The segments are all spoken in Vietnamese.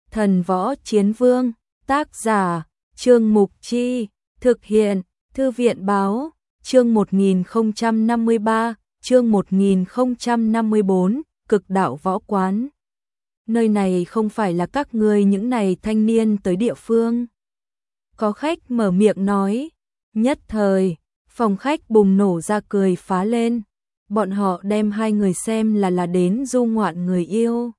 Thần Võ Chiến Vương, tác giả, Trương Mục Chi, thực hiện, Thư viện báo, chương 1053, chương 1054, Cực đạo võ quán. Nơi này không phải là các ngươi những này thanh niên tới địa phương. Có khách mở miệng nói, nhất thời, phòng khách bùng nổ ra cười phá lên. Bọn họ đem hai người xem là đến du ngoạn người yêu.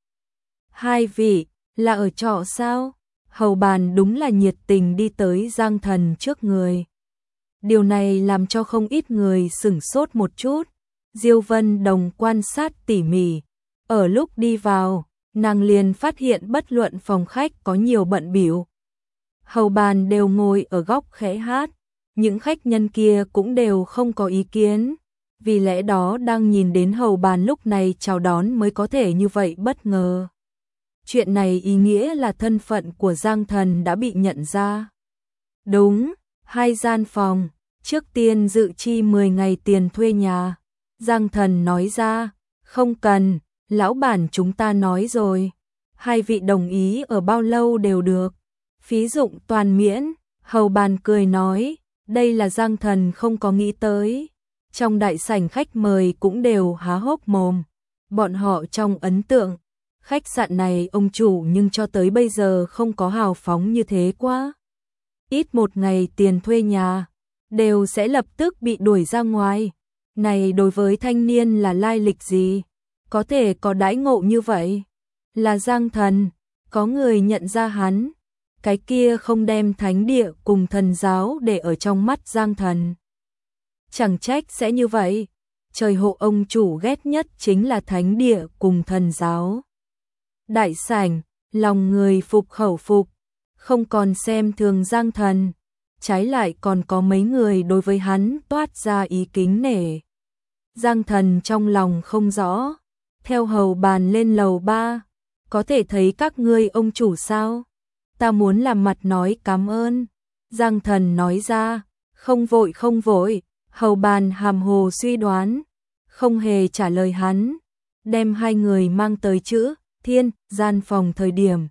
Hai vị, là ở trọ sao? Hầu Bàn đúng là nhiệt tình đi tới Giang Thần trước người. Điều này làm cho không ít người sửng sốt một chút. Diêu Vân Đồng quan sát tỉ mỉ. Ở lúc đi vào, nàng liền phát hiện bất luận phòng khách có nhiều bận bịu. Hầu Bàn đều ngồi ở góc khẽ hát. Những khách nhân kia cũng đều không có ý kiến. Vì lẽ đó đang nhìn đến Hầu Bàn lúc này chào đón mới có thể như vậy bất ngờ. Chuyện này ý nghĩa là thân phận của Giang Thần đã bị nhận ra. Đúng, 2 gian phòng, trước tiên dự chi 10 ngày tiền thuê nhà. Giang Thần nói ra, không cần, lão bản chúng ta nói rồi. 2 vị đồng ý ở bao lâu đều được. Phí dụng toàn miễn, Hầu Bàn cười nói, đây là Giang Thần không có nghĩ tới. Trong đại sảnh khách mời cũng đều há hốc mồm. Bọn họ trong ấn tượng, khách sạn này ông chủ nhưng cho tới bây giờ không có hào phóng như thế quá. Ít một ngày tiền thuê nhà, đều sẽ lập tức bị đuổi ra ngoài. Này đối với thanh niên là lai lịch gì? Có thể có đãi ngộ như vậy? Là Giang Thần, có người nhận ra hắn. Cái kia không đem thánh địa cùng thần giáo để ở trong mắt Giang Thần. Chẳng trách sẽ như vậy. Trời hộ ông chủ ghét nhất chính là thánh địa cùng thần giáo. Đại sảnh, lòng người phục khẩu phục, không còn xem thường Giang Thần, trái lại còn có mấy người đối với hắn toát ra ý kính nể. Giang Thần trong lòng không rõ, theo Hầu Bàn lên lầu 3, có thể thấy các ngươi ông chủ sao? Ta muốn làm mặt nói cảm ơn. Giang Thần nói ra, không vội, Hầu Bàn hàm hồ suy đoán, không hề trả lời hắn, đem 2 người mang tới chữ Thiên gian phòng thời điểm.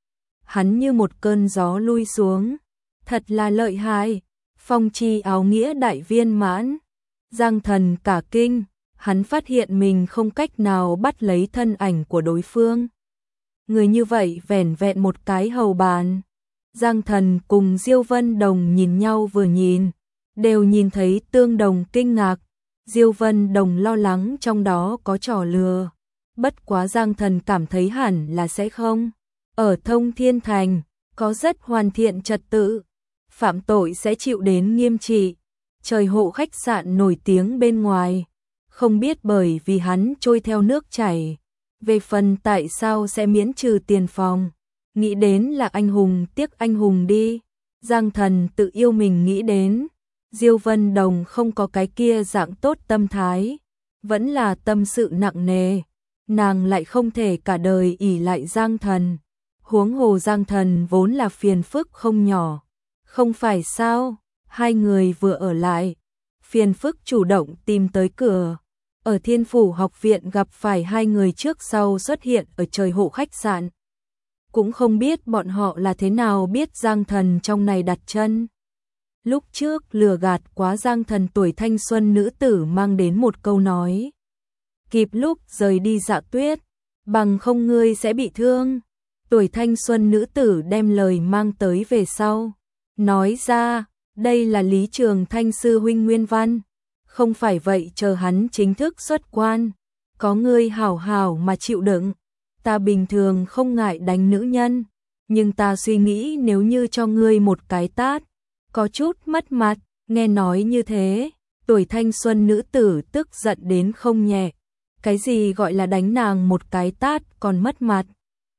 Hắn như một cơn gió lui xuống, thật là lợi hại, phong chi áo nghĩa đại viên mãn. Giang Thần cả kinh, hắn phát hiện mình không cách nào bắt lấy thân ảnh của đối phương. Người như vậy vẻn vẹn một cái Hầu Bàn. Giang Thần cùng Diêu Vân Đồng nhìn nhau vừa nhìn, đều nhìn thấy tương đồng kinh ngạc. Diêu Vân Đồng lo lắng trong đó có trò lừa. Bất quá Giang Thần cảm thấy hẳn là sẽ không. Ở Thông Thiên Thành, có rất hoàn thiện trật tự. Phạm tội sẽ chịu đến nghiêm trị. Trời hộ khách sạn nổi tiếng bên ngoài. Không biết bởi vì hắn trôi theo nước chảy. Về phần tại sao sẽ miễn trừ tiền phòng. Nghĩ đến là anh hùng tiếc anh hùng đi. Giang Thần tự yêu mình nghĩ đến. Diêu Vân Đồng không có cái kia dạng tốt tâm thái. Vẫn là tâm sự nặng nề. Nàng lại không thể cả đời ỷ lại Giang Thần. Huống hồ Giang Thần vốn là phiền phức không nhỏ. Không phải sao, 2 người vừa ở lại. Phiền phức chủ động tìm tới cửa. Ở Thiên Phủ học viện gặp phải 2 người trước sau xuất hiện ở trời hộ khách sạn. Cũng không biết bọn họ là thế nào biết Giang Thần trong này đặt chân. Lúc trước lừa gạt quá Giang Thần tuổi thanh xuân nữ tử mang đến một câu nói. Kịp lúc rời đi Dạ Tuyết, bằng không ngươi sẽ bị thương. Tuổi thanh xuân nữ tử đem lời mang tới về sau. Nói ra, đây là Lý Trường Thanh sư huynh Nguyên Văn. Không phải vậy chờ hắn chính thức xuất quan. Có ngươi hảo hảo mà chịu đựng. Ta bình thường không ngại đánh nữ nhân. Nhưng ta suy nghĩ nếu như cho ngươi một cái tát. Có chút mất mặt, nghe nói như thế. Tuổi thanh xuân nữ tử tức giận đến không nhẹ. Cái gì gọi là đánh nàng một cái tát còn mất mặt.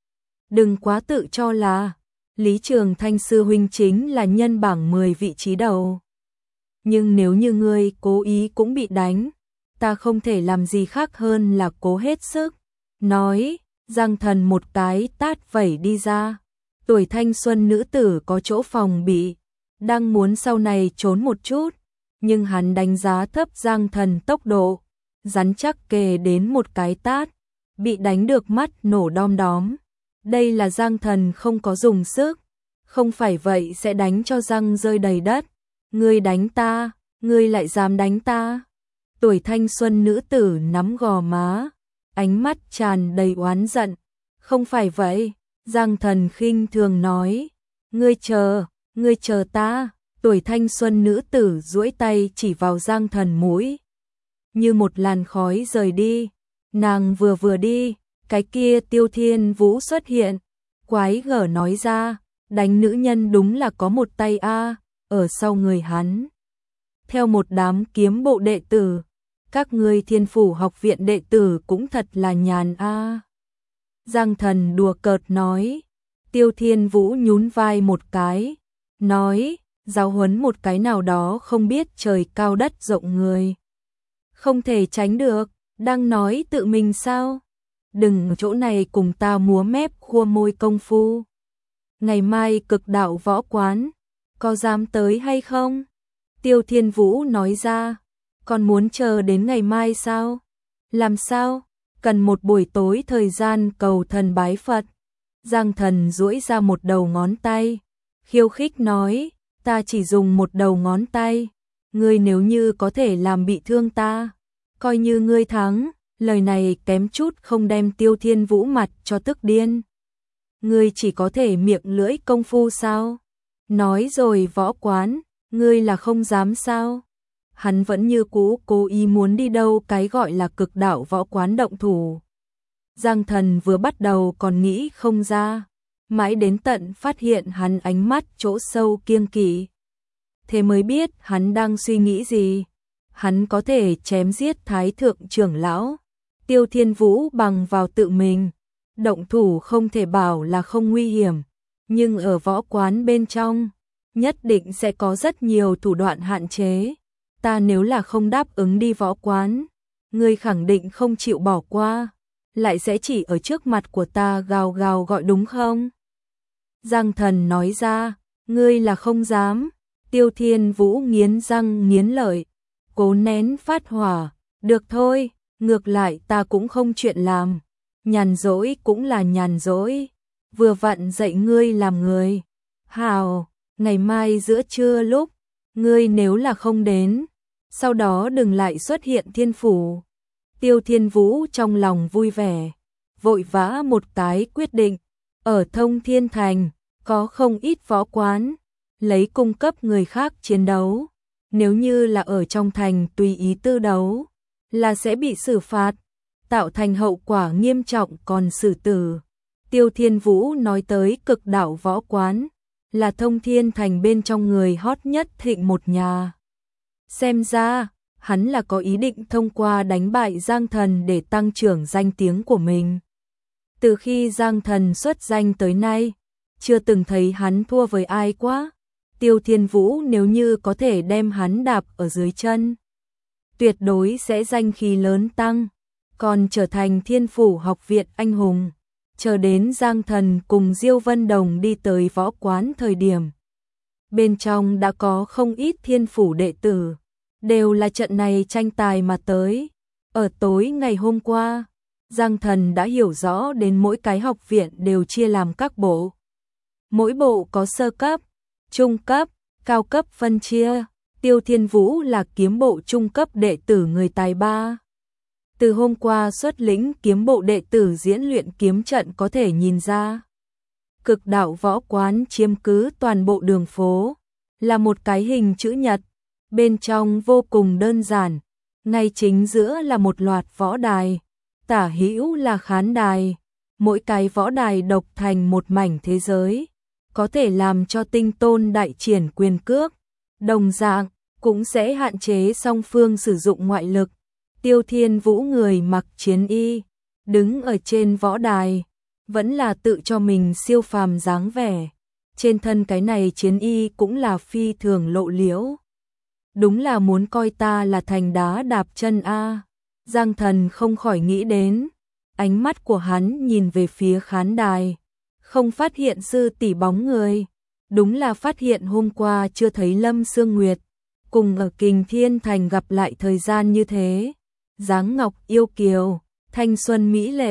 Đừng quá tự cho là Lý Trường Thanh sư huynh chính là nhân bảng 10 vị trí đầu. Nhưng nếu như ngươi cố ý cũng bị đánh, ta không thể làm gì khác hơn là cố hết sức. Nói, Giang Thần một cái tát vẩy đi ra. Tuổi thanh xuân nữ tử có chỗ phòng bị, đang muốn sau này trốn một chút, nhưng hắn đánh giá thấp Giang Thần tốc độ, rắn chắc kề đến một cái tát, bị đánh được mắt nổ đom đóm. Đây là Giang Thần không có dùng sức, không phải vậy sẽ đánh cho răng rơi đầy đất. Ngươi đánh ta, ngươi lại dám đánh ta. Tuổi thanh xuân nữ tử nắm gò má, ánh mắt tràn đầy oán giận. Không phải vậy, Giang Thần khinh thường nói. Ngươi chờ ta. Tuổi thanh xuân nữ tử duỗi tay chỉ vào Giang Thần mũi. Như một làn khói rời đi. Nàng vừa đi, cái kia Tiêu Thiên Vũ xuất hiện. Quái gở nói ra, đánh nữ nhân đúng là có một tay a, ở sau người hắn. Theo một đám kiếm bộ đệ tử, các ngươi Thiên Phủ học viện đệ tử cũng thật là nhàn a. Giang Thần đùa cợt nói. Tiêu Thiên Vũ nhún vai một cái, nói, giáo huấn một cái nào đó không biết trời cao đất rộng người. Không thể tránh được, đang nói tự mình sao? Đừng ở chỗ này cùng ta múa mép khua môi công phu. Ngày mai Cực Đạo Võ Quán, có dám tới hay không? Tiêu Thiên Vũ nói ra, còn muốn chờ đến ngày mai sao? Làm sao? Cần một buổi tối thời gian cầu thần bái Phật. Giang Thần duỗi ra một đầu ngón tay, khiêu khích nói, ta chỉ dùng một đầu ngón tay. Ngươi nếu như có thể làm bị thương ta, coi như ngươi thắng. Lời này kém chút không đem Tiêu Thiên Vũ mặt cho tức điên. Ngươi chỉ có thể miệng lưỡi công phu sao? Nói rồi võ quán, ngươi là không dám sao? Hắn vẫn như cũ cố ý muốn đi đâu cái gọi là Cực Đạo Võ Quán động thủ. Giang Thần vừa bắt đầu còn nghĩ không ra, mãi đến tận phát hiện hắn ánh mắt chỗ sâu kiêng kỵ. Thế mới biết hắn đang suy nghĩ gì. Hắn có thể chém giết Thái Thượng trưởng lão. Tiêu Thiên Vũ bằng vào tự mình. Động thủ không thể bảo là không nguy hiểm. Nhưng ở võ quán bên trong, nhất định sẽ có rất nhiều thủ đoạn hạn chế. Ta nếu là không đáp ứng đi võ quán, ngươi khẳng định không chịu bỏ qua. Lại sẽ chỉ ở trước mặt của ta gào gào gọi đúng không? Giang Thần nói ra, ngươi là không dám. Tiêu Thiên Vũ nghiến răng nghiến lợi, cố nén phát hỏa. Được thôi, ngược lại ta cũng không chuyện làm. Nhàn rỗi cũng là nhàn rỗi. Vừa vặn dạy ngươi làm người. Hào, ngày mai giữa trưa lúc, ngươi nếu là không đến, sau đó đừng lại xuất hiện Thiên Phủ. Tiêu Thiên Vũ trong lòng vui vẻ, vội vã một cái quyết định. Ở Thông Thiên Thành, có không ít võ quán, lấy cung cấp người khác chiến đấu. Nếu như là ở trong thành tùy ý tư đấu, là sẽ bị xử phạt, tạo thành hậu quả nghiêm trọng còn xử tử. Tiêu Thiên Vũ nói tới Cực Đạo Võ Quán, là Thông Thiên Thành bên trong người hot nhất thịnh một nhà. Xem ra, hắn là có ý định thông qua đánh bại Giang Thần để tăng trưởng danh tiếng của mình. Từ khi Giang Thần xuất danh tới nay, chưa từng thấy hắn thua với ai quá. Tiêu Thiên Vũ nếu như có thể đem hắn đạp ở dưới chân, tuyệt đối sẽ danh khí lớn tăng, còn trở thành Thiên Phủ học viện anh hùng. Chờ đến Giang Thần cùng Diêu Vân Đồng đi tới võ quán thời điểm, bên trong đã có không ít Thiên Phủ đệ tử, đều là trận này tranh tài mà tới. Ở tối ngày hôm qua, Giang Thần đã hiểu rõ đến mỗi cái học viện đều chia làm các bộ. Mỗi bộ có sơ cấp, trung cấp, cao cấp phân chia. Tiêu Thiên Vũ là kiếm bộ trung cấp đệ tử người tài ba. Từ hôm qua xuất lĩnh kiếm bộ đệ tử diễn luyện kiếm trận có thể nhìn ra. Cực Đạo Võ Quán chiếm cứ toàn bộ đường phố, là một cái hình chữ nhật, bên trong vô cùng đơn giản, ngay chính giữa là một loạt võ đài, tả hữu là khán đài, mỗi cái võ đài độc thành một mảnh thế giới, có thể làm cho tinh tôn đại triển quyền cước. Đồng dạng, cũng sẽ hạn chế song phương sử dụng ngoại lực. Tiêu Thiên Vũ người mặc chiến y, đứng ở trên võ đài, vẫn là tự cho mình siêu phàm dáng vẻ. Trên thân cái này chiến y cũng là phi thường lộ liễu. Đúng là muốn coi ta là thành đá đạp chân a. Giang Thần không khỏi nghĩ đến, ánh mắt của hắn nhìn về phía khán đài, không phát hiện sư tỷ bóng người, đúng là phát hiện hôm qua chưa thấy Lâm Sương Nguyệt, cùng ở Kình Thiên Thành gặp lại thời gian như thế, dáng ngọc yêu kiều, thanh xuân mỹ lệ,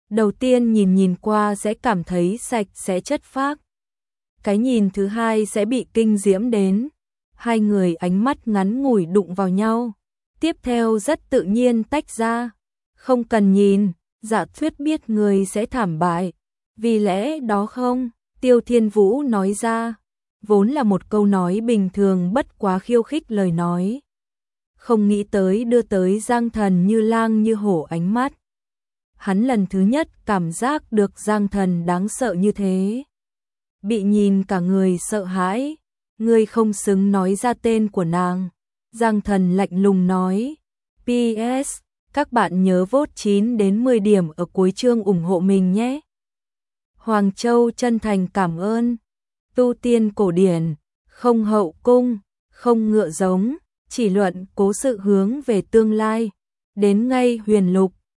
Đầu tiên nhìn qua sẽ cảm thấy sạch sẽ chất phác. Cái nhìn thứ hai sẽ bị kinh diễm đến. Hai người ánh mắt ngắn ngủi đụng vào nhau. Tiếp theo rất tự nhiên tách ra. Không cần nhìn, Dạ Thuyết biết người sẽ thảm bại. Vì lẽ đó không, Tiêu Thiên Vũ nói ra. Vốn là một câu nói bình thường bất quá khiêu khích lời nói. Không nghĩ tới đưa tới Giang Thần như lang như hổ ánh mắt. Hắn lần thứ nhất cảm giác được Giang Thần đáng sợ như thế. Bị nhìn cả người sợ hãi. Ngươi không xứng nói ra tên của nàng. Giang Thần lạnh lùng nói. PS, các bạn nhớ vote 9 đến 10 điểm ở cuối chương ủng hộ mình nhé. Hoàng Châu chân thành cảm ơn. Tu tiên cổ điển, không hậu cung, không ngựa giống, chỉ luận cố sự hướng về tương lai. Đến ngay huyền lục,